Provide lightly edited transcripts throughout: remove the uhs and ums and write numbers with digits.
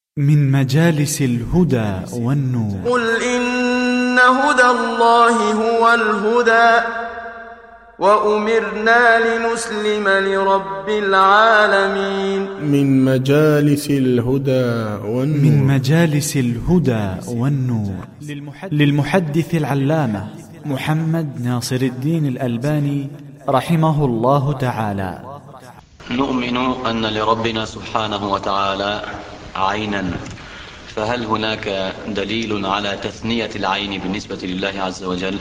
من مجالس الهدى والنور. قل إن هدى الله هو الهدى وأمرنا لنسلم لرب العالمين. من مجالس الهدى والنور. من مجالس الهدى والنور للمحدث العلامة محمد ناصر الدين الألباني رحمه الله تعالى. نؤمن أن لربنا سبحانه وتعالى عينا، فهل هناك دليل على تثنية العين بالنسبة لله عز وجل؟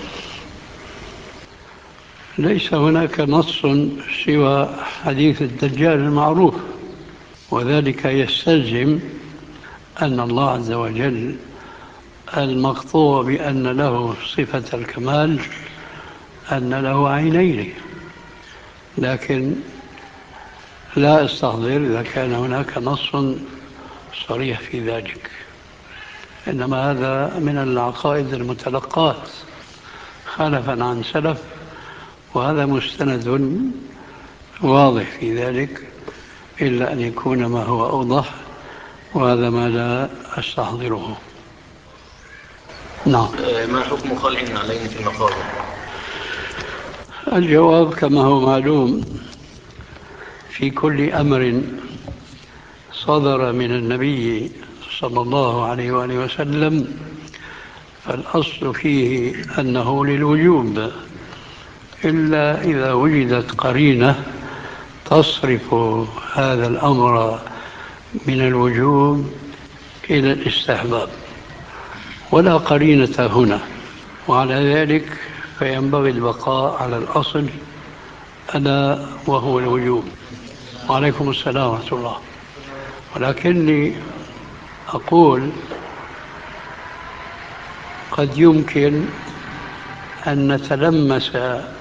ليس هناك نص سوى حديث الدجال المعروف، وذلك يستلزم أن الله عز وجل المقطوع بأن له صفة الكمال أن له عينين، لكن لا أستحضر إذا كان هناك نص صريح في ذلك، إنما هذا من العقائد المتلقاة خلفا عن سلف، وهذا مستند واضح في ذلك، إلا أن يكون ما هو أوضح، وهذا ما لا أستحضره. نعم. ما حكم خلع النعلين في المقابر؟ الجواب كما هو معلوم، في كل أمر صدر من النبي صلى الله عليه وآله وسلم فالأصل فيه أنه للوجوب، إلا إذا وجدت قرينة تصرف هذا الأمر من الوجوب إلى الاستحباب، ولا قرينة هنا، وعلى ذلك فينبغي البقاء على الأصل ألا وهو الوجوب. وعليكم السلام ورحمة الله. ولكني أقول قد يمكن أن نتلمس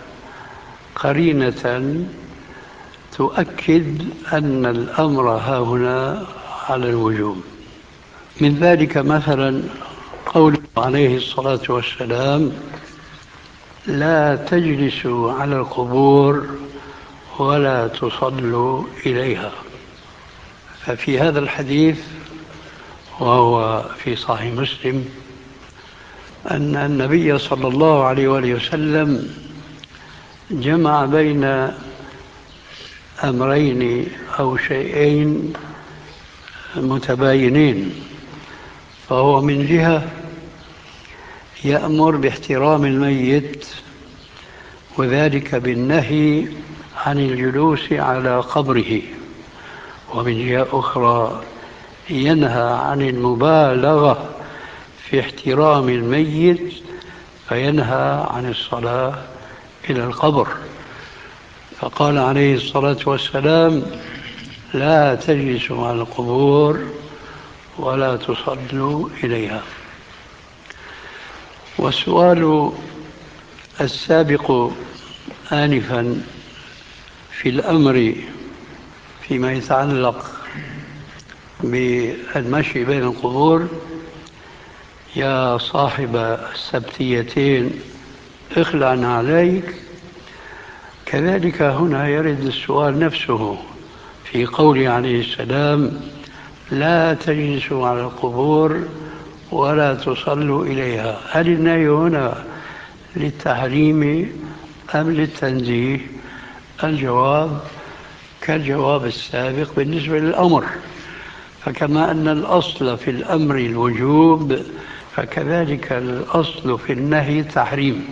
قرينة تؤكد أن الأمر هاهنا على الوجوب. من ذلك مثلا قوله عليه الصلاة والسلام: لا تجلسوا على القبور ولا تصلوا إليها. ففي هذا الحديث، وهو في صحيح مسلم، أن النبي صلى الله عليه وآله وسلم جمع بين أمرين أو شيئين متباينين، فهو من جهة يأمر باحترام الميت، وذلك بالنهي عن الجلوس على قبره، ومن جهة أخرى ينهى عن المبالغة في احترام الميت، فينهى عن الصلاة إلى القبر. فقال عليه الصلاة والسلام: لا تجلسوا على القبور ولا تصلوا إليها. والسؤال السابق آنفا في الأمر فيما يتعلق بالمشي بين القبور: يا صاحب السبتيتين اخلع عليك. كذلك هنا يرد السؤال نفسه في قوله عليه السلام: لا تجلسوا على القبور ولا تصلوا إليها. هل النهي هنا للتحريم أم للتنزيه؟ الجواب كالجواب السابق بالنسبة للأمر، فكما أن الأصل في الأمر الوجوب، فكذلك الأصل في النهي التحريم.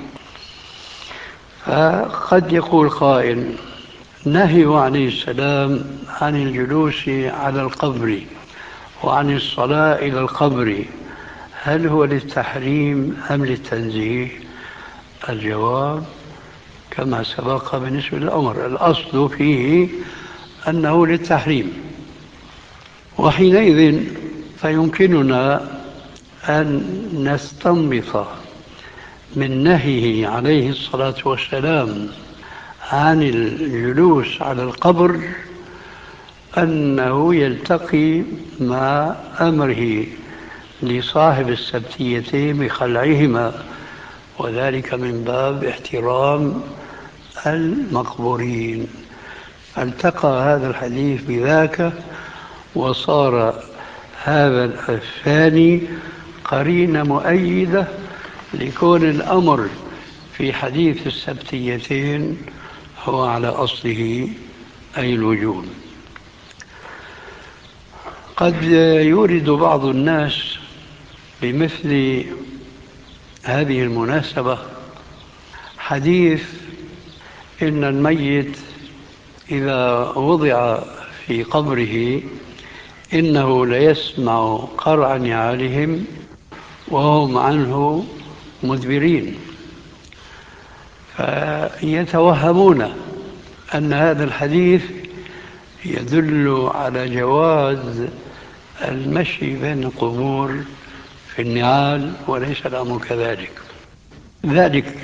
فقد يقول قائل: نهي عليه السلام عن الجلوس على القبر وعن الصلاة إلى القبر، هل هو للتحريم أم للتنزيه؟ الجواب كما سبق بالنسبة للأمر، الأصل فيه أنه للتحريم. وحينئذ فيمكننا أن نستنبط من نهيه عليه الصلاة والسلام عن الجلوس على القبر أنه يلتقي مع أمره لصاحب السبتيتين بخلعهما، وذلك من باب احترام المقبورين. فالتقى هذا الحديث بذاك، وصار هذا الثاني قرينة مؤيدة لكون الأمر في حديث السبتيتين هو على أصله أي الوجوب. قد يورد بعض الناس بمثل هذه المناسبة حديث إن الميت إذا وضع في قبره إنه ليسمع قرع نعالهم وهم عنه مدبرين، فيتوهمون أن هذا الحديث يدل على جواز المشي بين القبور في النعال، وليس الأمر كذلك. ذلك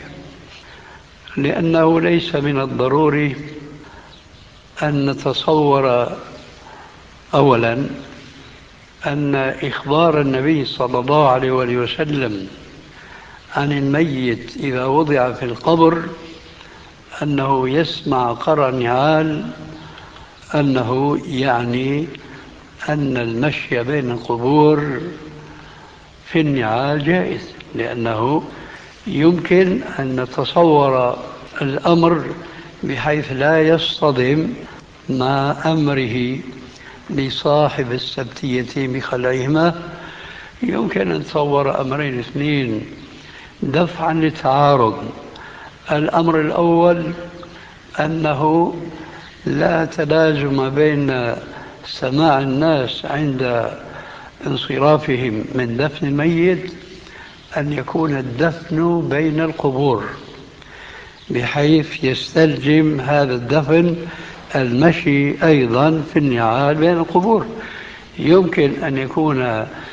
لأنه ليس من الضروري أن نتصور أولا أن إخبار النبي صلى الله عليه وسلم عن الميت إذا وضع في القبر أنه يسمع قرع النعال أنه يعني أن المشي بين القبور في النعال جائز، لأنه يمكن أن نتصور الأمر بحيث لا يصطدم مع أمره لصاحب السبتيتين بخلعهما. يمكن أن نتصور أمرين اثنين دفعا للتعارض. الأمر الأول أنه لا تلازم بين سماع الناس عند انصرافهم من دفن الميت أن يكون الدفن بين القبور، بحيث يستلزم هذا الدفن المشي أيضا في النعال بين القبور. يمكن أن يكون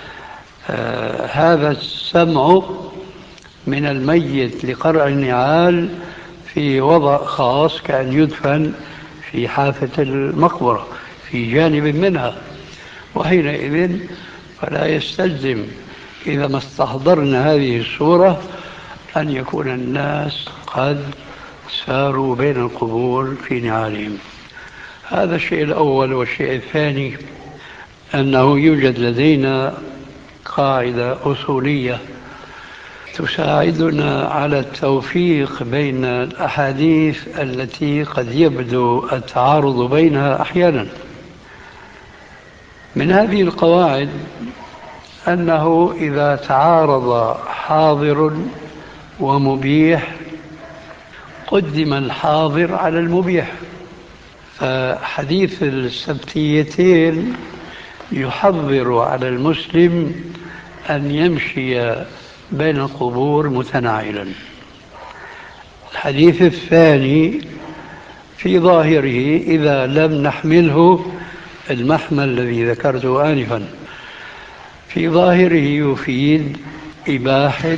هذا السمع من الميت لقرع النعال في وضع خاص كأن يدفن في حافة المقبرة في جانب منها، وحينئذ فلا يستلزم إذا ما استحضرنا هذه الصورة أن يكون الناس قد ساروا بين القبور في نعالهم. هذا الشيء الأول. والشيء الثاني أنه يوجد لدينا قاعدة أصولية تساعدنا على التوفيق بين الأحاديث التي قد يبدو التعارض بينها أحيانا. من هذه القواعد أنه إذا تعارض حاضر ومبيح قدم الحاضر على المبيح. فحديث السبتيتين يحضر على المسلم أن يمشي بين القبور متناعلا. الحديث الثاني في ظاهره إذا لم نحمله المحمل الذي ذكرته آنفا، في ظاهره يفيد إباحة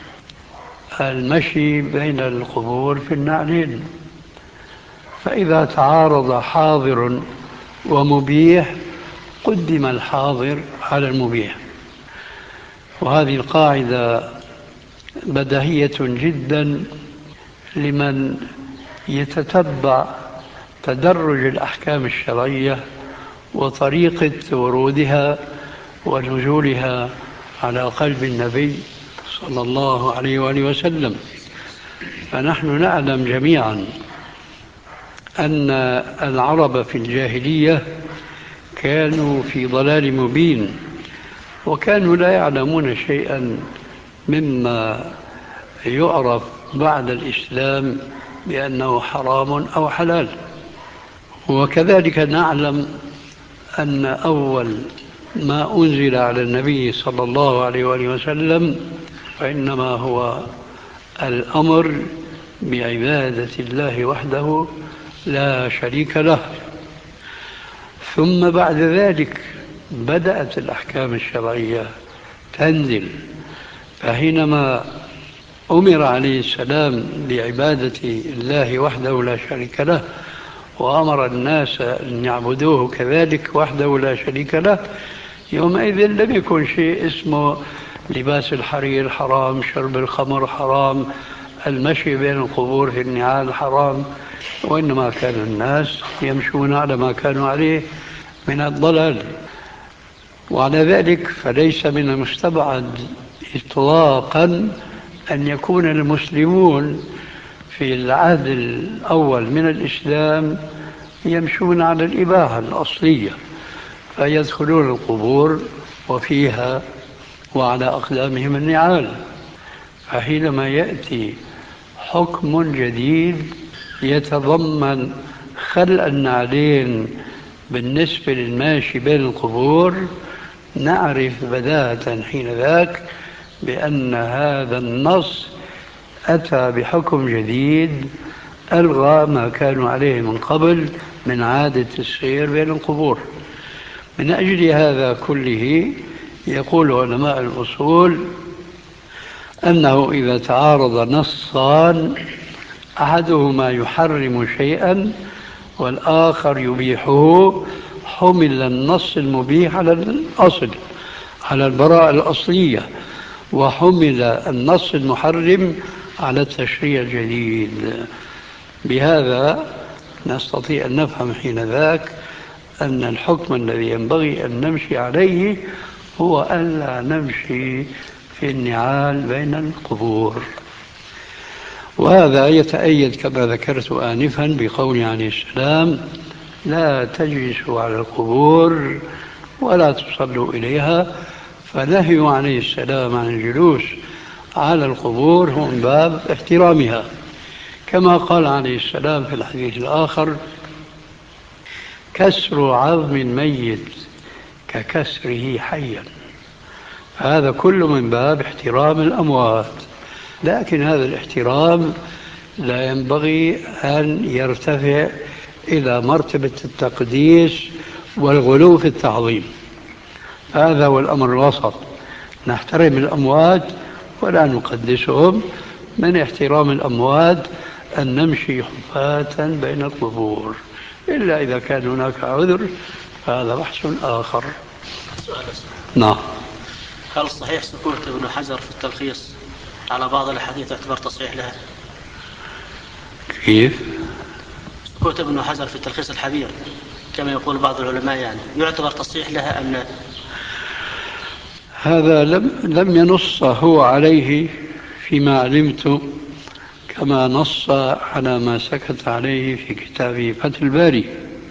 المشي بين القبور في النعلين. فإذا تعارض حاضر ومبيح قدم الحاضر على المبيح. وهذه القاعدة بديهية جدا لمن يتتبع تدرج الأحكام الشرعية وطريقة ورودها ونزولها على قلب النبي صلى الله عليه وآله وسلم. فنحن نعلم جميعا أن العرب في الجاهلية كانوا في ضلال مبين، وكانوا لا يعلمون شيئا مما يعرف بعد الإسلام بأنه حرام أو حلال. وكذلك نعلم أن أول ما أنزل على النبي صلى الله عليه وآله وسلم فإنما هو الأمر بعبادة الله وحده لا شريك له. ثم بعد ذلك بدأت الأحكام الشرعية تنزل. فحينما أمر عليه السلام بعبادة الله وحده لا شريك له وأمر الناس أن يعبدوه كذلك وحده لا شريك له، يومئذ لم يكن شيء اسمه لباس الحرير حرام، شرب الخمر حرام، المشي بين القبور في النعال حرام، وإنما كان الناس يمشون على ما كانوا عليه من الضلال. وعلى ذلك فليس من المستبعد إطلاقا أن يكون المسلمون في العهد الأول من الإسلام يمشون على الإباحة الأصلية، فيدخلون القبور وفيها وعلى أقدامهم النعال. فحينما يأتي حكم جديد يتضمن خلع النعلين بالنسبة للماشي بين القبور، نعرف بداهة حين ذاك بأن هذا النص أتى بحكم جديد ألغى ما كانوا عليه من قبل من عادة السير بين القبور. من أجل هذا كله يقول علماء الأصول أنه إذا تعارض نصان أحدهما يحرم شيئا والآخر يبيحه، حمل النص المبيح على الأصل، على البراءة الأصلية، وحمل النص المحرم على التشريع الجديد. بهذا نستطيع أن نفهم حين ذاك أن الحكم الذي ينبغي أن نمشي عليه هو ألا نمشي في النعال بين القبور. وهذا يتأيد كما ذكرت آنفا بقول عليه السلام: لا تجلسوا على القبور ولا تصلوا إليها. فنهي عليه السلام عن الجلوس على القبور هو من باب احترامها، كما قال عليه السلام في الحديث الآخر: كسر عظم الميت ككسره حيا. هذا كله من باب احترام الأموات، لكن هذا الاحترام لا ينبغي أن يرتفع إلى مرتبة التقديس والغلو في التعظيم. هذا هو الأمر الوسط، نحترم الأموات ولا نقدسهم. من احترام الأموات أن نمشي حفاة بين القبور، إلا إذا كان هناك عذر فهذا بحث آخر. نعم. هل صحيح سكوت ابن حجر في التلخيص على بعض الأحاديث يعتبر تصحيح لها؟ كيف؟ سكوت ابن حجر في التلخيص الحبير كما يقول بعض العلماء يعني يعتبر تصحيح لها أم لا؟ هذا لم ينص هو عليه فيما علمت، كما نص على ما سكت عليه في كتابه فتح الباري.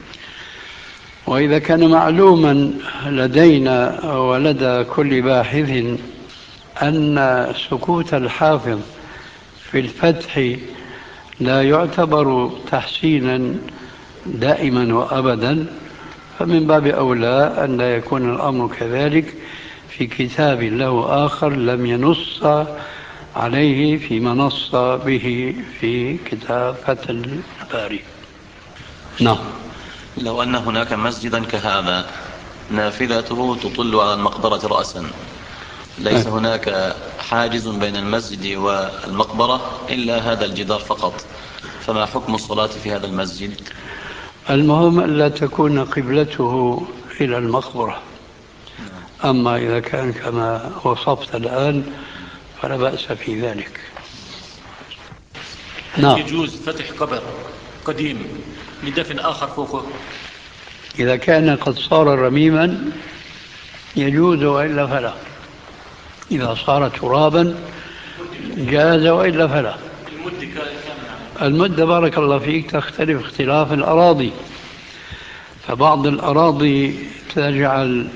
وإذا كان معلوما لدينا ولدى كل باحث أن سكوت الحافظ في الفتح لا يعتبر تحسينا دائما وأبدا، فمن باب أولى أن لا يكون الأمر كذلك في كتاب له آخر لم ينص عليه فيما نص به في كتاب فتح الباري. نعم. لو أن هناك مسجدا كهذا نافذته تطل على المقبرة رأسا، ليس هناك حاجز بين المسجد والمقبرة إلا هذا الجدار فقط، فما حكم الصلاة في هذا المسجد؟ المهم ألا تكون قبلته إلى المقبرة. أما إذا كان كما وصفت الآن فلا بأس في ذلك. نعم. يجوز فتح قبر قديم لدفن آخر فوقه؟ إذا كان قد صار رميما يجوز، وإلا فلا. إذا صار ترابا جاز، وإلا فلا. المدة بارك الله فيك تختلف اختلاف الأراضي، فبعض الأراضي تجعل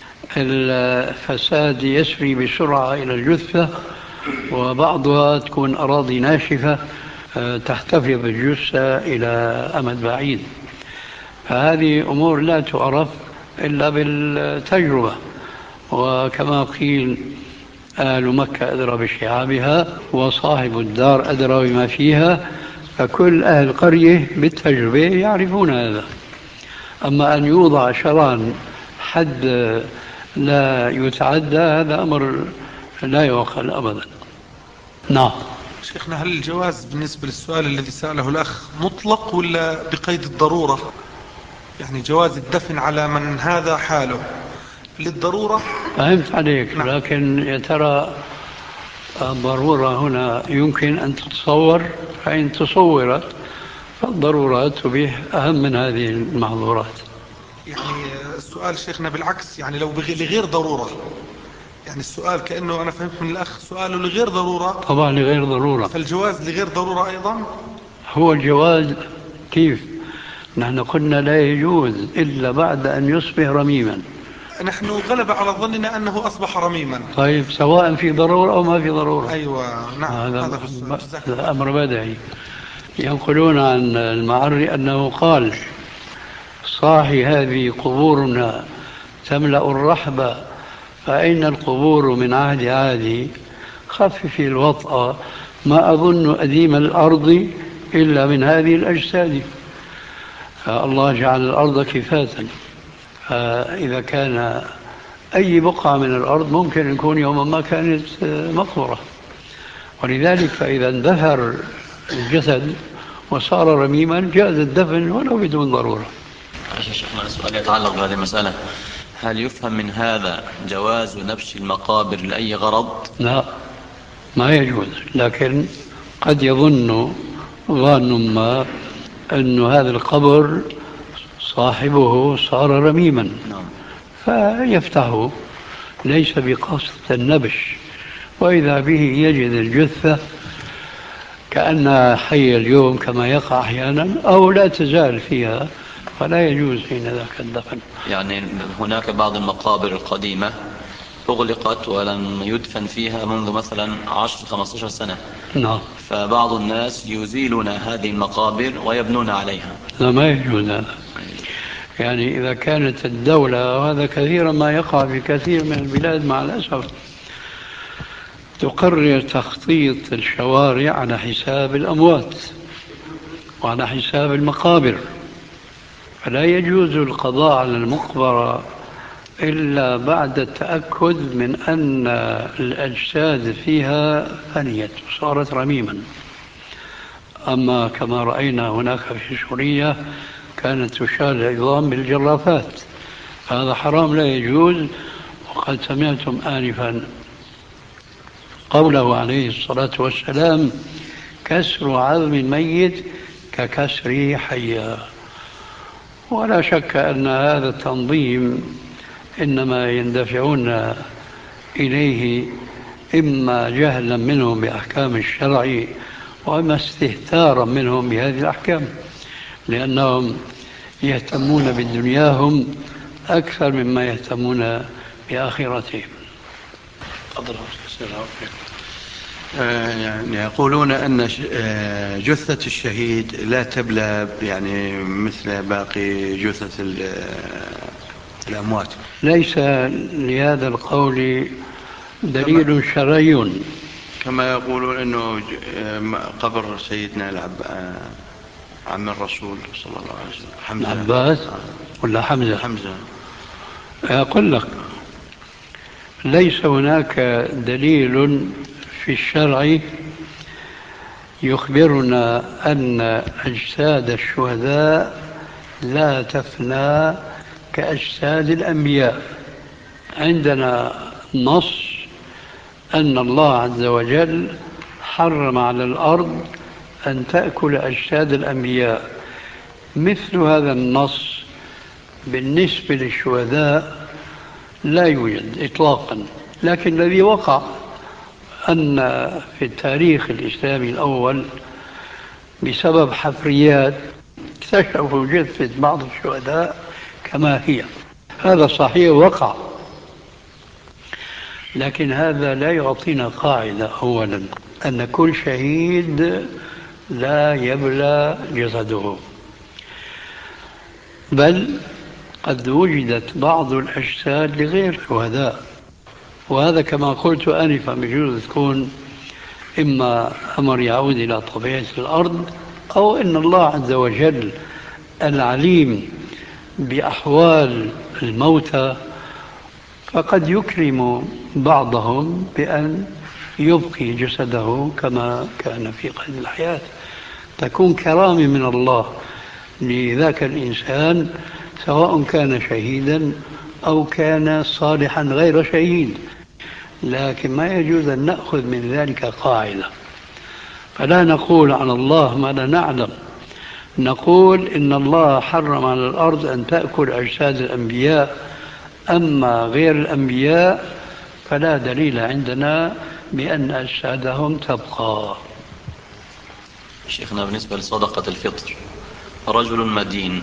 الفساد يسري بسرعة إلى الجثة، وبعضها تكون أراضي ناشفة تحتفظ بالجثة إلى أمد بعيد. فهذه أمور لا تعرف إلا بالتجربة، وكما قيل: أهل مكة أدرى بشعابها وصاحب الدار أدرى بما فيها. فكل أهل قرية بالتجربة يعرفون هذا. أما أن يوضع شرعا حد لا يتعدى هذا أمر لا يعقل أبدا. نعم. شيخنا، هل الجواز بالنسبة للسؤال الذي سأله الأخ مطلق ولا بقيد الضرورة؟ يعني جواز الدفن على من هذا حاله للضرورة؟ فهمت عليك. نعم. لكن يا ترى الضرورة هنا يمكن أن تتصور، فإن تصورت فالضرورات تبيح أهم من هذه المحظورات. يعني السؤال شيخنا بالعكس، يعني لو لغير ضرورة، يعني السؤال كأنه أنا فهمت من الأخ سؤاله لغير ضرورة. طبعا لغير ضرورة. فالجواز لغير ضرورة أيضا؟ هو الجواز كيف؟ نحن قلنا لا يجوز إلا بعد أن يصبح رميما. نحن غلب على ظننا أنه أصبح رميما. طيب سواء في ضرورة أو ما في ضرورة. أيوة نعم. هذا أمر بدعي. ينقلون عن المعري أنه قال: صاحي هذه قبورنا تملأ الرحبة، فأين القبور من عهد عادي؟ خفف الوطأ، ما أظن أديم الأرض إلا من هذه الأجساد. الله جعل الأرض كفاتا، فإذا كان أي بقعة من الأرض ممكن يكون يوما ما كانت مقبرة، ولذلك فإذا اندثر الجسد وصار رميما جاز الدفن ولو بدون ضرورة. شيخنا السؤال يتعلق بهذه المسألة: هل يفهم من هذا جواز نبش المقابر لأي غرض؟ لا، ما يجوز، لكن قد يظن ظان ما أن هذا القبر صاحبه صار رميما فيفتحه، ليس بقصد النبش، وإذا به يجد الجثة كأنها حية اليوم كما يقع أحيانا أو لا تزال فيها، فلا يجوز حين ذاك الدفن. يعني هناك بعض المقابر القديمة أغلقت ولم يدفن فيها منذ مثلا 10-15 سنة. نعم. فبعض الناس يزيلون هذه المقابر ويبنون عليها. لا، ما يجوز هذا. يعني إذا كانت الدولة، وهذا كثيرا ما يقع في كثير من البلاد مع الأسف، تقرر تخطيط الشوارع على حساب الأموات وعلى حساب المقابر، فلا يجوز القضاء على المقبرة إلا بعد التأكد من أن الأجساد فيها فنيت وصارت رميما. أما كما رأينا هناك في سوريا كانت تشال العظام بالجرافات، هذا حرام لا يجوز. وقد سمعتم آنفا قوله عليه الصلاة والسلام: كسر عظم الميت ككسره حيا. ولا شك أن هذا التنظيم إنما يندفعون إليه إما جهلا منهم بأحكام الشرع وإما استهتارا منهم بهذه الأحكام، لأنهم يهتمون بدنياهم أكثر مما يهتمون بآخرتهم. يعني يقولون أن جثة الشهيد لا تبلى يعني مثل باقي جثث الأموات. ليس لهذا القول دليل شرعي، كما يقولون أنه قبر سيدنا عم الرسول صلى الله عليه وسلم حمزة، عباس ولا حمزة. أقول لك ليس هناك دليل في الشرع يخبرنا أن أجساد الشهداء لا تفنى كأجساد الأنبياء. عندنا نص أن الله عز وجل حرم على الأرض أن تأكل أجساد الأنبياء. مثل هذا النص بالنسبة للشهداء لا يوجد إطلاقا، لكن الذي وقع أن في التاريخ الإسلامي الأول بسبب حفريات اكتشفوا جثة بعض الشهداء كما هي. هذا صحيح وقع، لكن هذا لا يعطينا قاعدة أولا أن كل شهيد لا يبلى جسده، بل قد وجدت بعض الأجساد لغير شهداء، وهذا كما قلت آنفا بجوز تكون إما أمر يعود إلى طبيعة الأرض، أو أن الله عز وجل العليم بأحوال الموتى فقد يكرم بعضهم بأن يبقي جسده كما كان في قيد الحياة، تكون كرامة من الله لذاك الإنسان سواء كان شهيدا أو كان صالحا غير شهيد. لكن ما يجوز أن نأخذ من ذلك قاعدة، فلا نقول على الله ما لا نعلم، نقول إن الله حرم على الأرض أن تأكل أجساد الأنبياء، أما غير الأنبياء فلا دليل عندنا بأن أجسادهم تبقى. شيخنا بالنسبة لصدقة الفطر، رجل مدين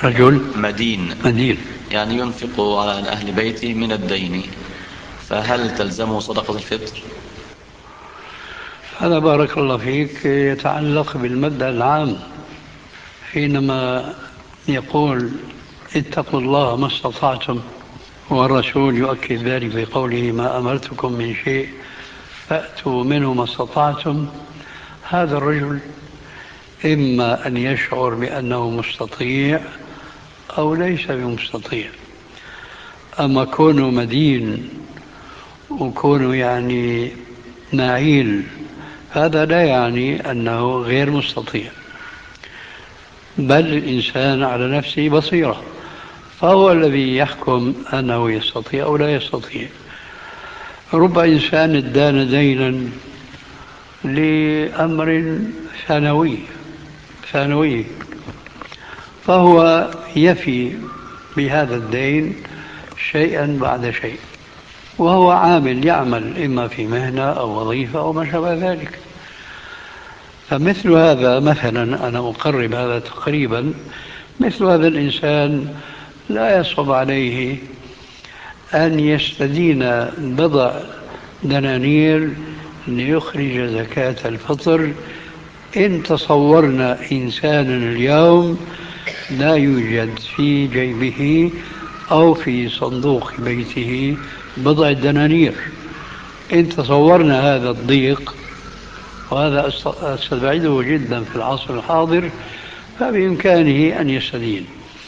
يعني ينفق على أهل بيته من الدين، فهل تلزمه صدقة الفطر؟ هذا بارك الله فيك يتعلق بالمبدأ العام، حينما يقول اتقوا الله ما استطعتم، والرسول يؤكد ذلك بقوله ما أمرتكم من شيء فأتوا منه ما استطعتم. هذا الرجل إما أن يشعر بأنه مستطيع أو ليس بمستطيع. أما كونه مدين وكونه يعني نعيل هذا لا يعني أنه غير مستطيع، بل الإنسان على نفسه بصيرة، فهو الذي يحكم أنه يستطيع أو لا يستطيع. رب إنسان ادان دينا لأمر ثانوي فهو يفي بهذا الدين شيئا بعد شيء، وهو يعمل إما في مهنة أو وظيفة أو ما شابه ذلك. فمثل هذا مثلا، أنا أقرب هذا تقريبا، مثل هذا الإنسان لا يصعب عليه أن يستدين بضع دنانير ليخرج زكاة الفطر إن تصورنا إنسانا اليوم لا يوجد في جيبه أو في صندوق بيته بضع دنانير. إن تصورنا هذا الضيق، وهذا أستبعده جدا في العصر الحاضر، فبإمكانه أن يستدين.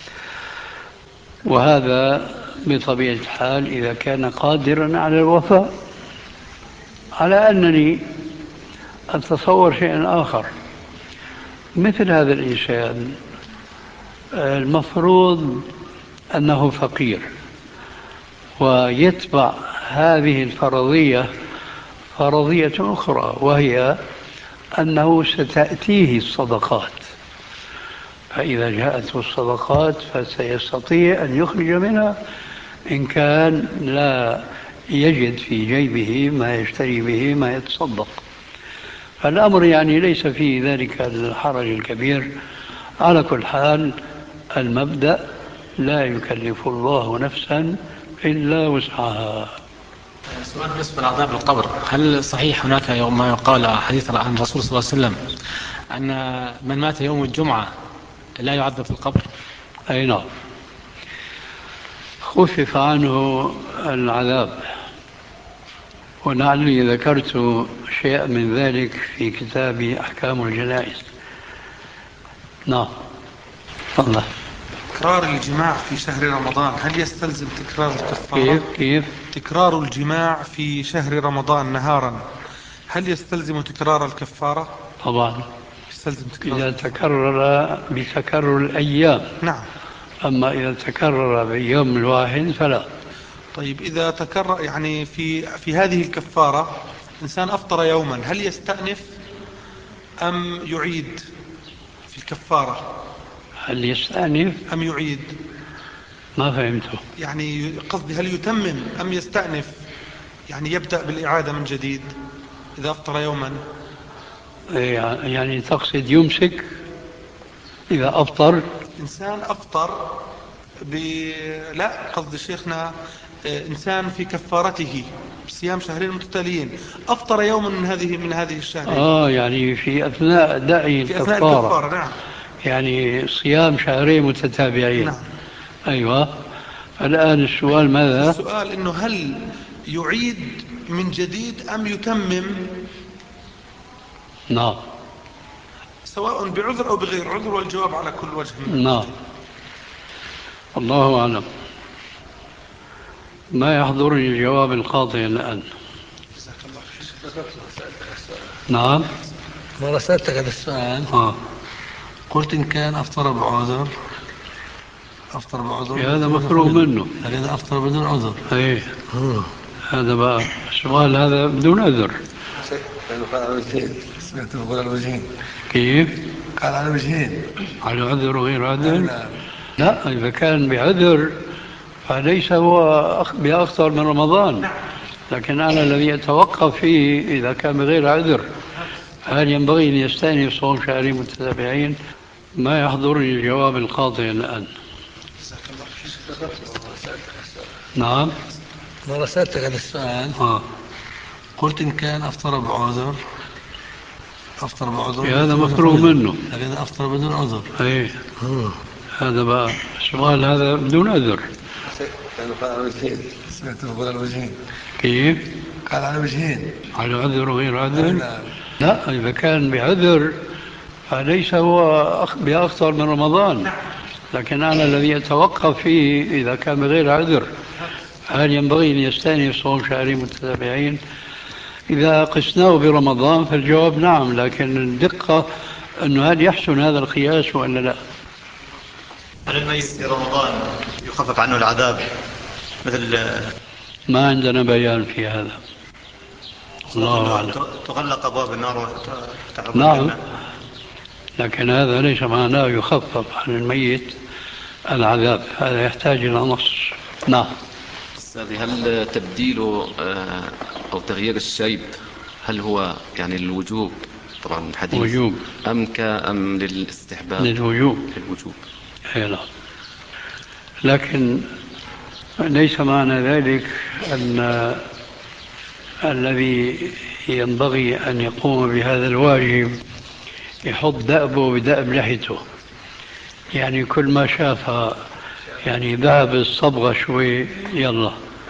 وهذا بطبيعة الحال إذا كان قادرا على الوفاء. على أنني أتصور شيئا آخر، مثل هذا الإنسان المفروض أنه فقير ويتبع هذه الفرضية فرضية أخرى، وهي أنه ستأتيه الصدقات، فإذا جاءته الصدقات فسيستطيع أن يخرج منها إن كان لا يجد في جيبه ما يشتري به ما يتصدق. فالأمر يعني ليس فيه ذلك الحرج الكبير. على كل حال المبدأ لا يكلف الله نفسا إلا وسعها. سؤال بالنسبة لعذاب القبر، هل صحيح هناك يوم ما يقال حديث عن الرسول صلى الله عليه وسلم أن من مات يوم الجمعة لا يعذب في القبر؟ أي نعم، خفف عنه العذاب، ولعلي ذكرت شيء من ذلك في كتاب أحكام الجنائز. نعم. الله. تكرار الجماع في شهر رمضان هل يستلزم تكرار الكفارة؟ كيف؟ تكرار الجماع في شهر رمضان نهارا هل يستلزم تكرار الكفارة؟ طبعا يستلزم تكرار. إذا تكرر بتكرر الأيام. نعم. أما إذا تكرر بيوم الواحد فلا. طيب إذا تكرر يعني في هذه الكفارة إنسان أفطر يوما، هل يستأنف أم يعيد في الكفارة؟ هل يستأنف أم يعيد؟ ما فهمته. يعني قصدي هل يتمم أم يستأنف، يعني يبدأ بالإعادة من جديد إذا أفطر يوما؟ يعني تقصد يمسك إذا أفطر؟ إنسان أفطر لا قصد شيخنا إنسان في كفارته بصيام شهرين متتاليين أفطر يوما من هذه الشهرين. يعني في أثناء داعي الكفارة. نعم. يعني صيام شهرين متتابعين. نعم. أيوة. الآن السؤال ماذا؟ السؤال إنه هل يعيد من جديد أم يتمم؟ نعم. سواء بعذر أو بغير عذر، والجواب على كل وجه. نعم. الله أعلم. ما يحضرني الجواب القاطع الآن. نعم. مرة سألتك هذا السؤال. قلت إن كان أفطر بعذر. هذا مفروغ منه. هذا أفطر بدون عذر. إيه. هذا بقى السؤال هذا بدون عذر. سمعت بقول الوجهين. كيف؟ قال على وجهين. على عذر وغير عذر؟ لا، إذا كان بعذر فليس هو بأخطر من رمضان، لكن أنا الذي يتوقف فيه إذا كان بغير عذر. هل ينبغي أن يستأنف صوم شهرين متتابعين؟ ما يحضرني الجواب القاطع الآن. نعم. مرة سألتك هذا السؤال. قلت إن كان أفطر بعذر هذا مفروغ منه. هذا أفطر بدون عذر. أي هذا بقى السؤال هذا بدون عذر. قال على وجهين. سمعته يقول على وجهين. كيف؟ قال على وجهين. على عذر وغير عذر؟ لا، إذا كان بعذر فليس هو بأخطر من رمضان، لكن أنا الذي يتوقف فيه إذا كان بغير عذر. هل ينبغي أن يستأنف صوم شهرين متتابعين؟ إذا قسناه برمضان فالجواب نعم، لكن الدقة أنه هل يحسن هذا القياس ولا لا؟ هل الميت في رمضان يخفف عنه العذاب مثل؟ ما عندنا بيان في هذا، الله أعلم. تغلق أبواب النار وتعرض نعم، لكن هذا ليس معناه يخفف عن الميت العذاب، هذا يحتاج إلى نص. نعم. أستاذي، هل تبديل أو تغيير الشيب هل هو يعني للوجوب طبعا الحديث وجوب أم للاستحباب؟ للوجوب. لا، لكن ليس معنى ذلك أن الذي ينبغي أن يقوم بهذا الواجب يحط دأبه بدأب لحيته، يعني كل ما شاف يعني ذهب الصبغة شوي يلا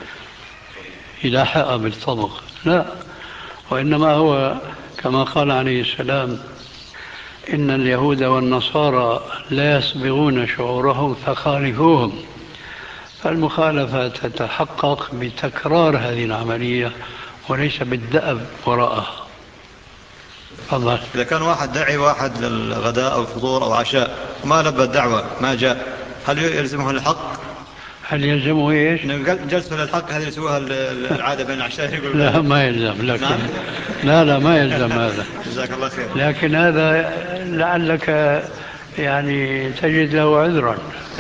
يلاحق بالصبغ، لا، وإنما هو كما قال عليه السلام: إن اليهود والنصارى لا يصبغون شعورهم فخالفوهم. فالمخالفة تتحقق بتكرار هذه العملية وليس بالدأب وراءها. تفضل. إذا كان واحد دعي واحد للغداء أو الفطور أو عشاء وما لبى الدعوة ما جاء، هل يلزمه الحق؟ هل يلزمه ايش؟ جلسه للحق هذه يسووها العادة بين العشاء يقول لا ما يلزم، لكن لا ما يلزم هذا. جزاك الله خير. لكن هذا لعلك يعني تجد له عذرا.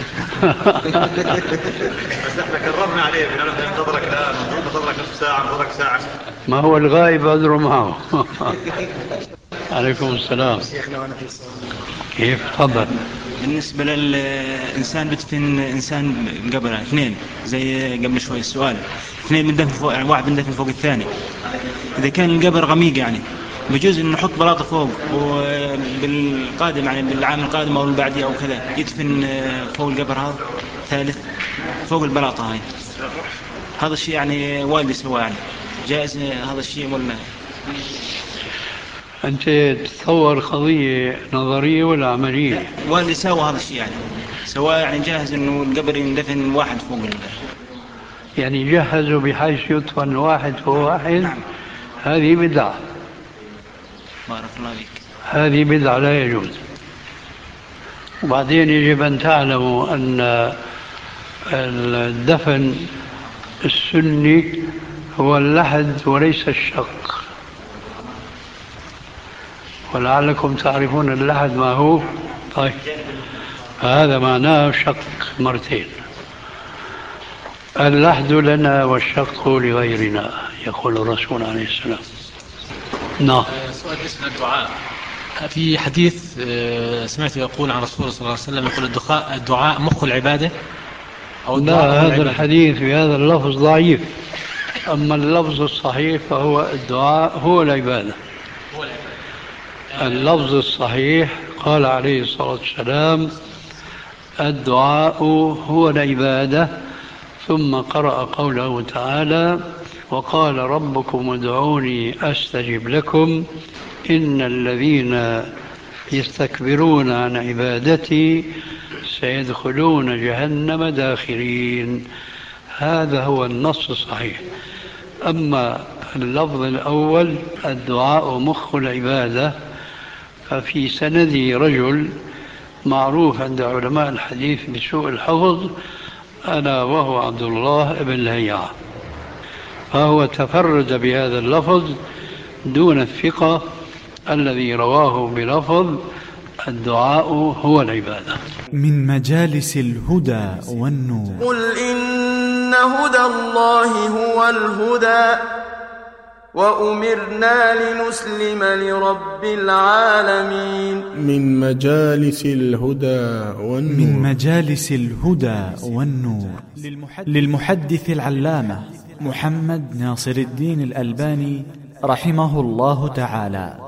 بس احنا كررنا عليه ننتظرك الآن، ننتظرك نصف ساعة، ننتظرك ساعة. ما هو الغائب عذره معه. عليكم السلام. كيف؟ تفضل. بالنسبة للإنسان بدفن إنسان قبله اثنين زي قبل شوي السؤال، اثنين بندفن فوق، يعني واحد بندفن فوق الثاني. إذا كان القبر غميق يعني بجوز إنه نحط بلاطة فوق، وبالقادم يعني بالعام القادم أو البعدي أو كذا يدفن فوق القبر هذا ثالث فوق البلاطة هاي. هذا الشيء يعني والدي سواه، يعني جائز هذا الشيء ولا؟ أنت تتصور قضية نظرية ولا عملية؟ والدي سوى هذا الشيء، يعني سواه يعني جاهز إنه القبر يندفن واحد فوق يعني جهزوا بحيث يدفن واحد فوق واحد. نعم. هذه بدعة. بارك الله فيك. هذه بدعة لا يجوز. وبعدين يجب أن تعلموا أن الدفن السني هو اللحد وليس الشق، ولعلكم تعرفون اللحد ما هو. طيب هذا معناه شق مرتين، اللحد لنا والشق لغيرنا يقول الرسول عليه السلام. نعم. سؤال بالنسبة للدعاء، في حديث سمعت يقول عن رسول صلى الله عليه وسلم يقول الدعاء مخ العبادة أو الدعاء؟ لا، هذا الحديث بهذا اللفظ ضعيف، أما اللفظ الصحيح فهو الدعاء هو العبادة. اللفظ الصحيح قال عليه الصلاة والسلام: الدعاء هو العبادة، ثم قرأ قوله تعالى: وقال ربكم ادعوني أستجب لكم إن الذين يستكبرون عن عبادتي سيدخلون جهنم داخرين. هذا هو النص الصحيح. أما اللفظ الأول الدعاء مخ العبادة ففي سنده رجل معروف عند علماء الحديث بسوء الحفظ، ألا وهو عبد الله بن لهيعة، فهو تفرد بهذا اللفظ دون الثقة الذي رواه بلفظ الدعاء هو العبادة. من مجالس الهدى والنور. قل إن هدى الله هو الهدى وأمرنا لنسلم لرب العالمين. من مجالس الهدى والنور. من مجالس الهدى والنور للمحدث العلامة محمد ناصر الدين الألباني رحمه الله تعالى.